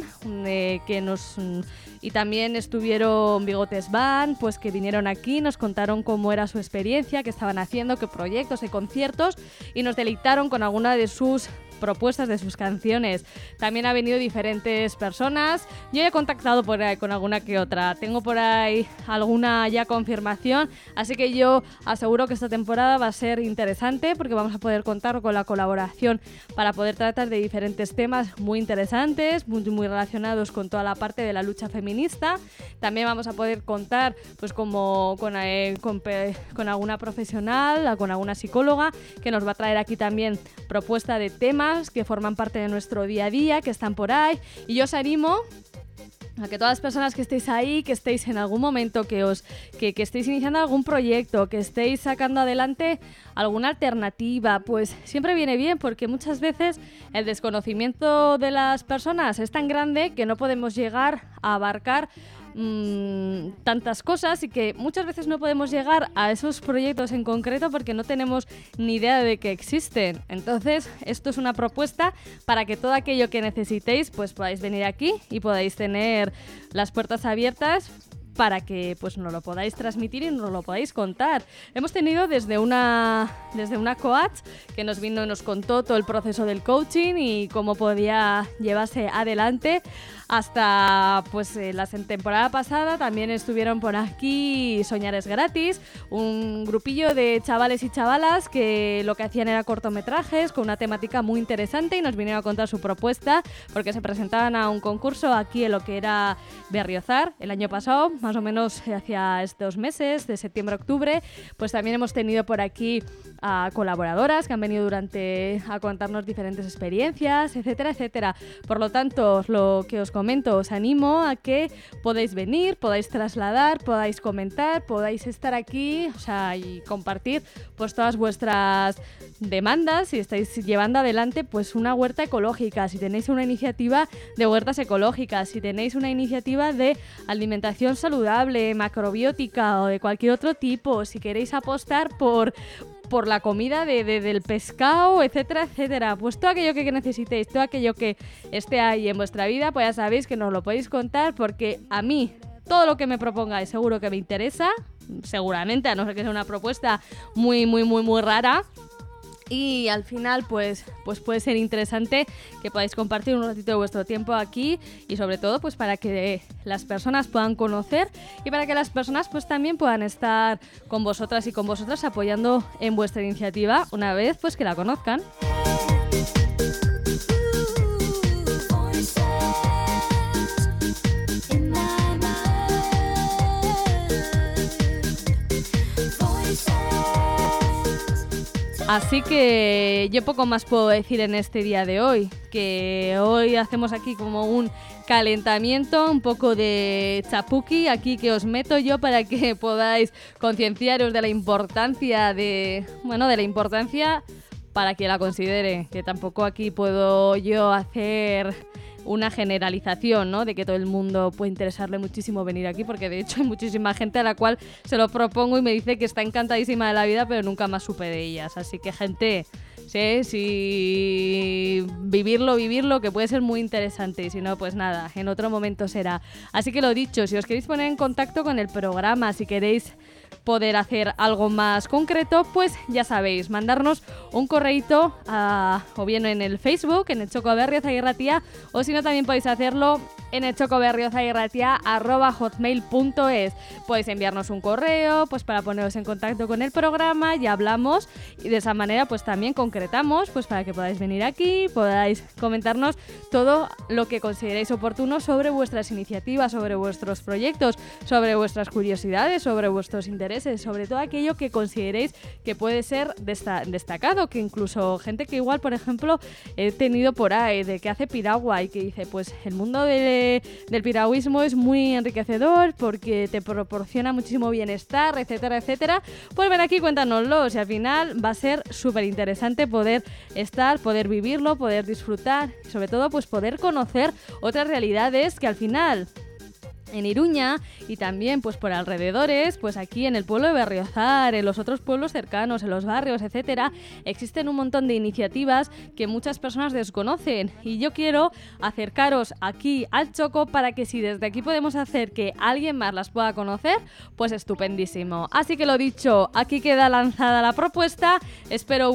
y también estuvieron Bigotes Band, pues que vinieron aquí, nos contaron cómo era su experiencia, qué estaban haciendo, qué proyectos y conciertos, y nos deleitaron con alguna de sus propuestas, de sus canciones. También ha venido diferentes personas. Yo he contactado por ahí con alguna que otra. Tengo por ahí alguna ya confirmación, así que yo aseguro que esta temporada va a ser interesante porque vamos a poder contar con la colaboración para poder tratar de diferentes temas muy interesantes, muy relacionados con toda la parte de la lucha feminista. También vamos a poder contar pues como con alguna profesional, con alguna psicóloga que nos va a traer aquí también propuesta de temas que forman parte de nuestro día a día, que están por ahí. Y yo os animo a que todas las personas que estéis ahí, que estéis en algún momento, que estéis iniciando algún proyecto, que estéis sacando adelante alguna alternativa, pues siempre viene bien, porque muchas veces el desconocimiento de las personas es tan grande que no podemos llegar a abarcar tantas cosas, y que muchas veces no podemos llegar a esos proyectos en concreto porque no tenemos ni idea de que existen. Entonces esto es una propuesta para que todo aquello que necesitéis pues podáis venir aquí y podáis tener las puertas abiertas para que pues nos lo podáis transmitir y nos lo podáis contar. Hemos tenido desde una coach que nos vino y nos contó todo el proceso del coaching y cómo podía llevarse adelante, hasta pues la temporada pasada también estuvieron por aquí Soñar es gratis, un grupillo de chavales y chavalas que lo que hacían era cortometrajes con una temática muy interesante, y nos vinieron a contar su propuesta porque se presentaban a un concurso aquí en lo que era Berriozar el año pasado, más o menos hacia estos meses de septiembre a octubre. Pues también hemos tenido por aquí a colaboradoras que han venido a contarnos diferentes experiencias, etcétera, etcétera. Por lo tanto, lo que os comento, os animo a que podáis venir, podáis trasladar, podáis comentar, podáis estar aquí, o sea, y compartir pues todas vuestras demandas si estáis llevando adelante pues una huerta ecológica, si tenéis una iniciativa de huertas ecológicas, si tenéis una iniciativa de alimentación saludable, macrobiótica o de cualquier otro tipo, si queréis apostar por la comida del pescado, etcétera, etcétera. Pues todo aquello que necesitéis, todo aquello que esté ahí en vuestra vida, pues ya sabéis que nos lo podéis contar, porque a mí todo lo que me propongáis seguro que me interesa, seguramente, a no ser que sea una propuesta muy, muy, muy, muy rara. Y al final pues puede ser interesante que podáis compartir un ratito de vuestro tiempo aquí, y sobre todo pues para que las personas puedan conocer y para que las personas pues también puedan estar con vosotras y con vosotras apoyando en vuestra iniciativa una vez pues que la conozcan. Así que yo poco más puedo decir en este día de hoy, que hoy hacemos aquí como un calentamiento, un poco de chapuki aquí que os meto yo para que podáis concienciaros de la importancia de la importancia para que la considere, que tampoco aquí puedo yo hacer una generalización, ¿no? De que todo el mundo puede interesarle muchísimo venir aquí, porque de hecho hay muchísima gente a la cual se lo propongo y me dice que está encantadísima de la vida, pero nunca más supe de ellas. Así que, gente, sí, vivirlo, que puede ser muy interesante, y si no, pues nada, en otro momento será. Así que lo dicho, si os queréis poner en contacto con el programa, si queréis poder hacer algo más concreto, pues ya sabéis, mandarnos un correíto o bien en el Facebook, en el Txoko Berriozar y Ratia, o si no también podéis hacerlo en el txokoberriozar@hotmail.es. Podéis enviarnos un correo pues para poneros en contacto con el programa y hablamos, y de esa manera pues también concretamos pues para que podáis venir aquí, podáis comentarnos todo lo que consideréis oportuno sobre vuestras iniciativas, sobre vuestros proyectos, sobre vuestras curiosidades, sobre vuestros intereses, sobre todo aquello que consideréis que puede ser destacado, que incluso gente que igual, por ejemplo, he tenido por ahí, de que hace piragua y que dice, pues el mundo del piragüismo es muy enriquecedor porque te proporciona muchísimo bienestar, etcétera, etcétera. Pues ven aquí, cuéntanoslo, y al final va a ser súper interesante poder estar, poder vivirlo, poder disfrutar y sobre todo pues poder conocer otras realidades que al final en Iruña y también pues por alrededores, pues aquí en el pueblo de Berriozar, en los otros pueblos cercanos, en los barrios, etcétera, existen un montón de iniciativas que muchas personas desconocen, y yo quiero acercaros aquí al Txoko para que si desde aquí podemos hacer que alguien más las pueda conocer, pues estupendísimo. Así que lo dicho, aquí queda lanzada la propuesta, espero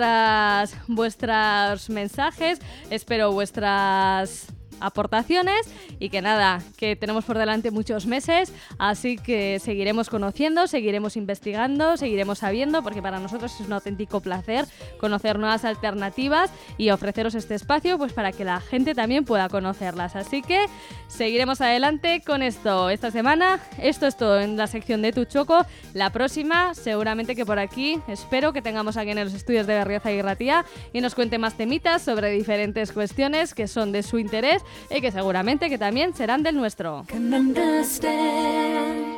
vuestros mensajes, espero vuestras aportaciones, y que nada, que tenemos por delante muchos meses, así que seguiremos conociendo, seguiremos investigando, seguiremos sabiendo, porque para nosotros es un auténtico placer conocer nuevas alternativas y ofreceros este espacio pues para que la gente también pueda conocerlas. Así que seguiremos adelante con esto. Esta semana esto es todo en la sección de Tu Txoko. La próxima seguramente que por aquí espero que tengamos aquí en los estudios de Berriozar y Ratia y nos cuente más temitas sobre diferentes cuestiones que son de su interés y que seguramente que también serán del nuestro. Can understand.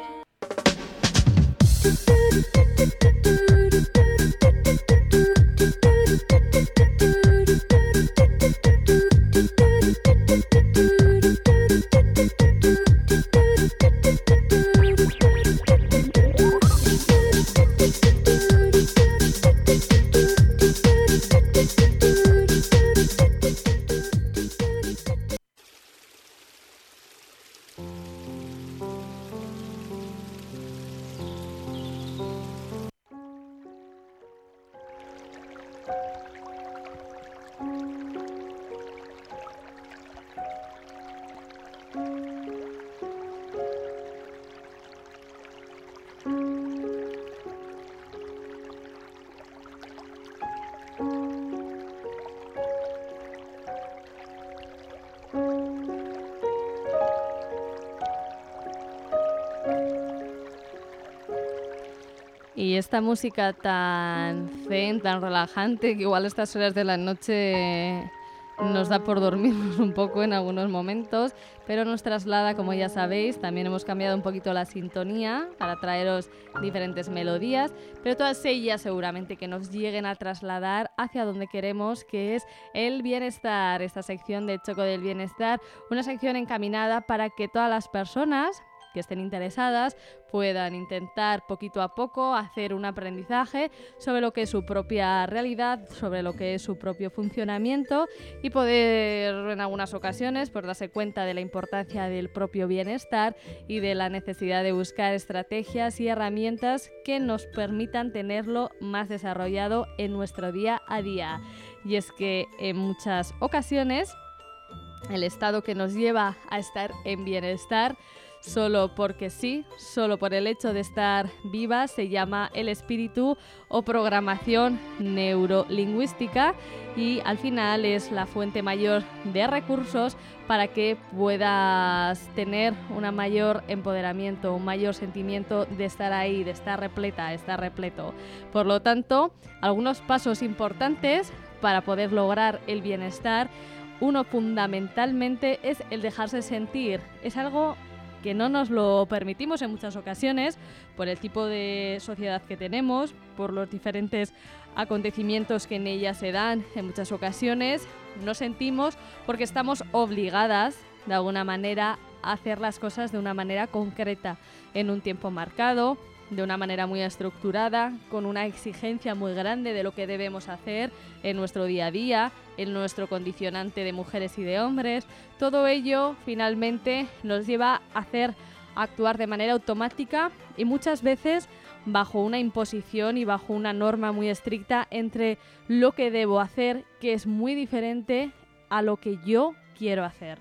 Y esta música tan zen, tan relajante, que igual a estas horas de la noche nos da por dormirnos un poco en algunos momentos, pero nos traslada, como ya sabéis, también hemos cambiado un poquito la sintonía para traeros diferentes melodías, pero todas ellas seguramente que nos lleguen a trasladar hacia donde queremos, que es el bienestar, esta sección de Txoko del Bienestar, una sección encaminada para que todas las personas que estén interesadas puedan intentar poquito a poco hacer un aprendizaje sobre lo que es su propia realidad, sobre lo que es su propio funcionamiento, y poder en algunas ocasiones pues darse cuenta de la importancia del propio bienestar y de la necesidad de buscar estrategias y herramientas que nos permitan tenerlo más desarrollado en nuestro día a día. Y es que en muchas ocasiones el estado que nos lleva a estar en bienestar solo porque sí, solo por el hecho de estar viva, se llama el espíritu o programación neurolingüística y al final es la fuente mayor de recursos para que puedas tener un mayor empoderamiento, un mayor sentimiento de estar ahí, de estar repleta, de estar repleto. Por lo tanto, algunos pasos importantes para poder lograr el bienestar. Uno fundamentalmente es el dejarse sentir. Es algo que no nos lo permitimos en muchas ocasiones por el tipo de sociedad que tenemos, por los diferentes acontecimientos que en ella se dan. En muchas ocasiones no sentimos porque estamos obligadas de alguna manera a hacer las cosas de una manera concreta, en un tiempo marcado, de una manera muy estructurada, con una exigencia muy grande de lo que debemos hacer en nuestro día a día, en nuestro condicionante de mujeres y de hombres. Todo ello finalmente nos lleva a actuar de manera automática y muchas veces bajo una imposición y bajo una norma muy estricta entre lo que debo hacer, que es muy diferente a lo que yo quiero hacer.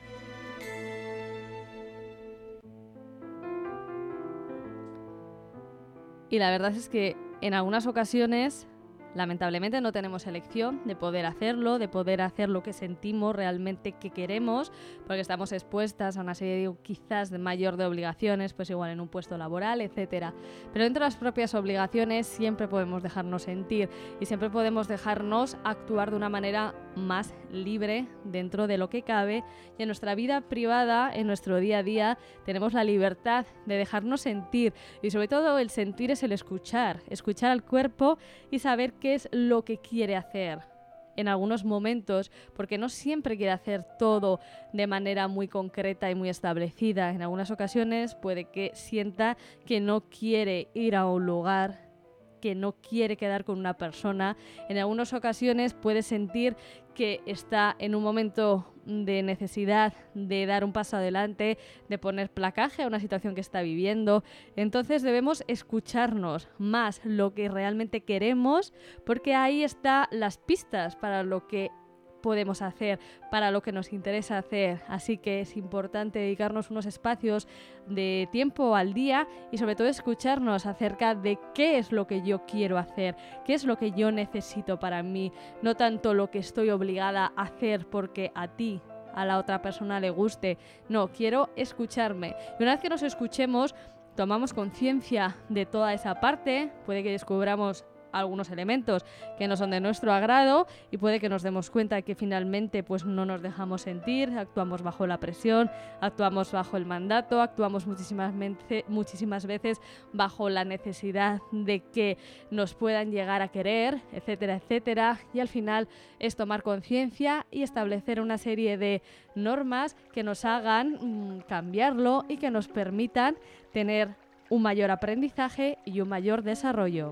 Y la verdad es que en algunas ocasiones, lamentablemente, no tenemos elección de poder hacerlo, de poder hacer lo que sentimos realmente que queremos, porque estamos expuestas a una serie quizás de mayor de obligaciones, pues igual en un puesto laboral, etcétera. Pero dentro de las propias obligaciones siempre podemos dejarnos sentir y siempre podemos dejarnos actuar de una manera más libre dentro de lo que cabe, y en nuestra vida privada, en nuestro día a día, tenemos la libertad de dejarnos sentir, y sobre todo el sentir es el escuchar al cuerpo y saber qué es lo que quiere hacer en algunos momentos, porque no siempre quiere hacer todo de manera muy concreta y muy establecida. En algunas ocasiones puede que sienta que no quiere ir a un lugar, que no quiere quedar con una persona. En algunas ocasiones puede sentir que está en un momento de necesidad de dar un paso adelante, de poner placaje a una situación que está viviendo. Entonces debemos escucharnos más lo que realmente queremos, porque ahí están las pistas para lo que podemos hacer, para lo que nos interesa hacer. Así que es importante dedicarnos unos espacios de tiempo al día y sobre todo escucharnos acerca de qué es lo que yo quiero hacer, qué es lo que yo necesito para mí, no tanto lo que estoy obligada a hacer porque a ti, a la otra persona le guste. No, quiero escucharme. Y una vez que nos escuchemos, tomamos conciencia de toda esa parte, puede que descubramos algunos elementos que no son de nuestro agrado y puede que nos demos cuenta que finalmente pues no nos dejamos sentir, actuamos bajo la presión, actuamos bajo el mandato, actuamos muchísimas veces bajo la necesidad de que nos puedan llegar a querer, etcétera, etcétera, y al final es tomar conciencia y establecer una serie de normas que nos hagan cambiarlo y que nos permitan tener un mayor aprendizaje y un mayor desarrollo.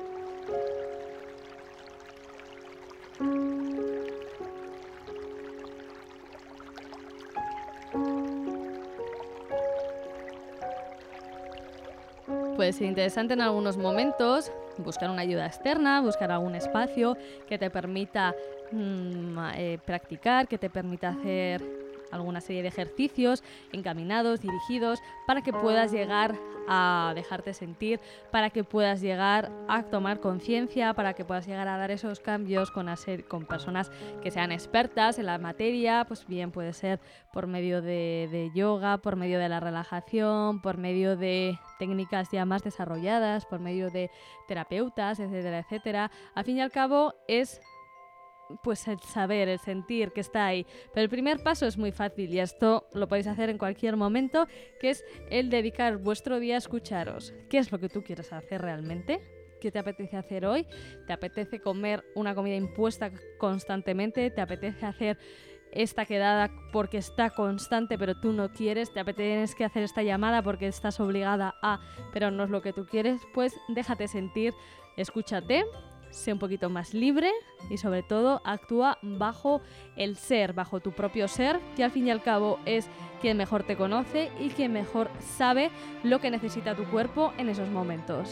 Puede ser interesante en algunos momentos buscar una ayuda externa, buscar algún espacio que te permita practicar, que te permita hacer alguna serie de ejercicios encaminados, dirigidos, para que puedas llegar a dejarte sentir, para que puedas llegar a tomar conciencia, para que puedas llegar a dar esos cambios con personas que sean expertas en la materia, pues bien puede ser por medio de yoga, por medio de la relajación, por medio de técnicas ya más desarrolladas, por medio de terapeutas, etcétera, etcétera. Al fin y al cabo es pues el saber, el sentir que está ahí. Pero el primer paso es muy fácil y esto lo podéis hacer en cualquier momento, que es el dedicar vuestro día a escucharos. ¿Qué es lo que tú quieres hacer realmente? ¿Qué te apetece hacer hoy? ¿Te apetece comer una comida impuesta constantemente? ¿Te apetece hacer esta quedada porque está constante pero tú no quieres? ¿Te apetece que hacer esta llamada porque estás obligada a, pero no es lo que tú quieres? Pues déjate sentir, escúchate, sé un poquito más libre y sobre todo actúa bajo el ser, bajo tu propio ser, que al fin y al cabo es quien mejor te conoce y quien mejor sabe lo que necesita tu cuerpo en esos momentos.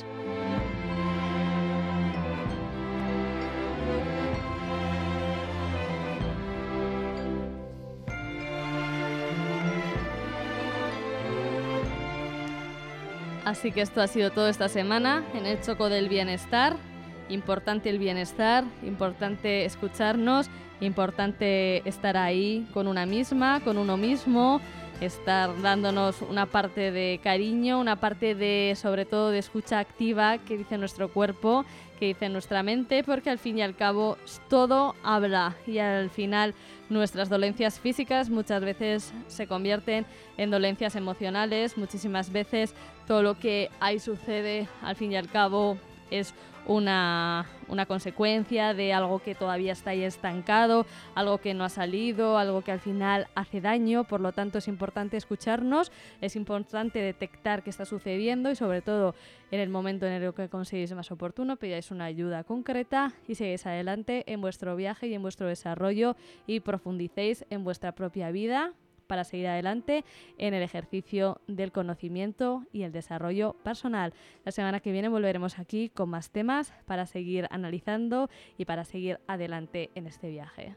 Así que esto ha sido todo esta semana en el Choco del Bienestar. Importante el bienestar, importante escucharnos, importante estar ahí con una misma, con uno mismo, estar dándonos una parte de cariño, una parte de, sobre todo, de escucha activa que dice nuestro cuerpo, que dice nuestra mente, porque al fin y al cabo todo habla y al final nuestras dolencias físicas muchas veces se convierten en dolencias emocionales. Muchísimas veces todo lo que ahí sucede al fin y al cabo es una consecuencia de algo que todavía está ahí estancado, algo que no ha salido, algo que al final hace daño. Por lo tanto, es importante escucharnos, es importante detectar qué está sucediendo y sobre todo en el momento en el que consideréis más oportuno, pidáis una ayuda concreta y seguís adelante en vuestro viaje y en vuestro desarrollo y profundicéis en vuestra propia vida para seguir adelante en el ejercicio del conocimiento y el desarrollo personal. La semana que viene volveremos aquí con más temas para seguir analizando y para seguir adelante en este viaje.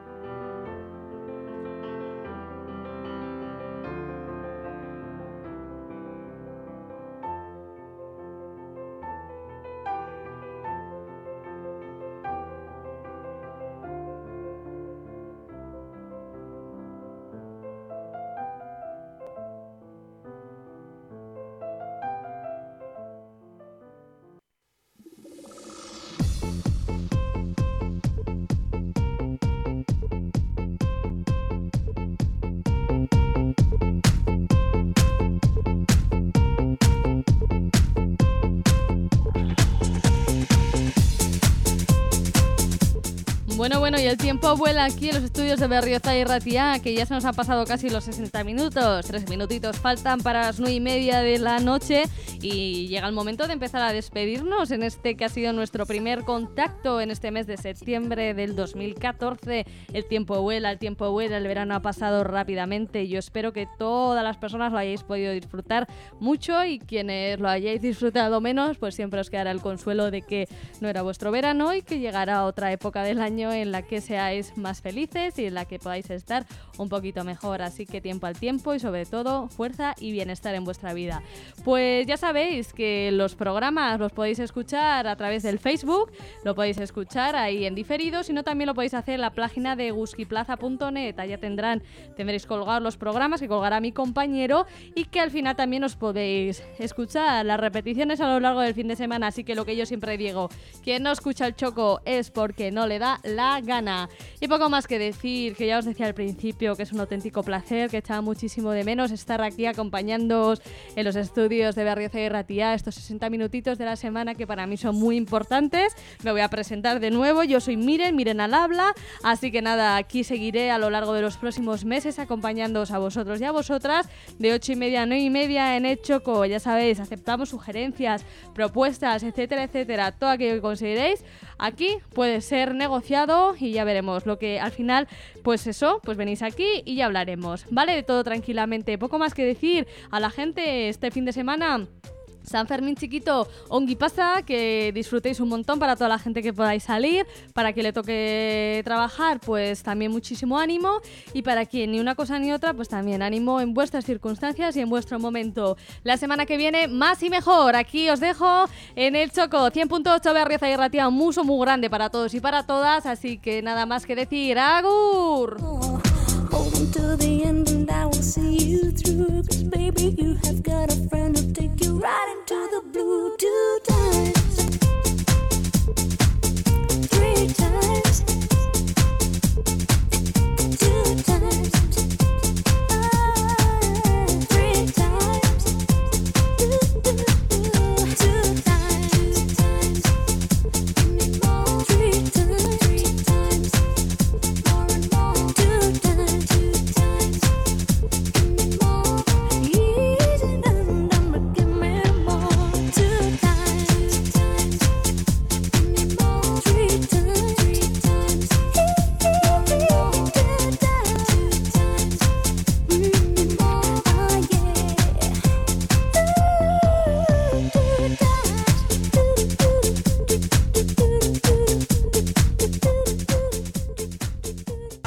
Bueno, y el tiempo vuela aquí en los estudios de Berriozar y Ratia, que ya se nos han pasado casi los 60 minutos. 3 minutitos faltan para las 9:30 de la noche y llega el momento de empezar a despedirnos en este que ha sido nuestro primer contacto en este mes de septiembre del 2014. El tiempo vuela, el verano ha pasado rápidamente. Yo espero que todas las personas lo hayáis podido disfrutar mucho y quienes lo hayáis disfrutado menos, pues siempre os quedará el consuelo de que no era vuestro verano y que llegará otra época del año en la que seáis más felices y en la que podáis estar un poquito mejor. Así que tiempo al tiempo y sobre todo fuerza y bienestar en vuestra vida. Pues ya sabéis que los programas los podéis escuchar a través del Facebook, lo podéis escuchar ahí en diferido, sino también lo podéis hacer en la página de guskiplaza.net. Allá tendréis colgados los programas que colgará mi compañero y que al final también os podéis escuchar las repeticiones a lo largo del fin de semana. Así que lo que yo siempre digo, quien no escucha el Choco es porque no le da la gana. Y poco más que decir, que ya os decía al principio que es un auténtico placer, que echaba muchísimo de menos estar aquí acompañándoos en los estudios de Berriozar y Ratia estos 60 minutitos de la semana que para mí son muy importantes. Me voy a presentar de nuevo, yo soy Miren al habla, así que nada, aquí seguiré a lo largo de los próximos meses acompañándoos a vosotros y a vosotras de 8:30 a 9:30 en el Choco. Ya sabéis, aceptamos sugerencias, propuestas, etcétera, todo aquello que consideréis aquí puede ser negociado y ya veremos lo que al final, pues eso, pues venís aquí y ya hablaremos, ¿vale? De todo tranquilamente. Poco más que decir a la gente este fin de semana. San Fermín chiquito, ongi pasa, que disfrutéis un montón para toda la gente que podáis salir, para que le toque trabajar, pues también muchísimo ánimo, y para quien ni una cosa ni otra, pues también ánimo en vuestras circunstancias y en vuestro momento. La semana que viene, más y mejor. Aquí os dejo en el Choco 100.8 Berriozar y Ratia, un muso muy grande para todos y para todas, así que nada más que decir, ¡agur! Hold on to the end and I will see you through, 'cause baby you have got a friend who'll take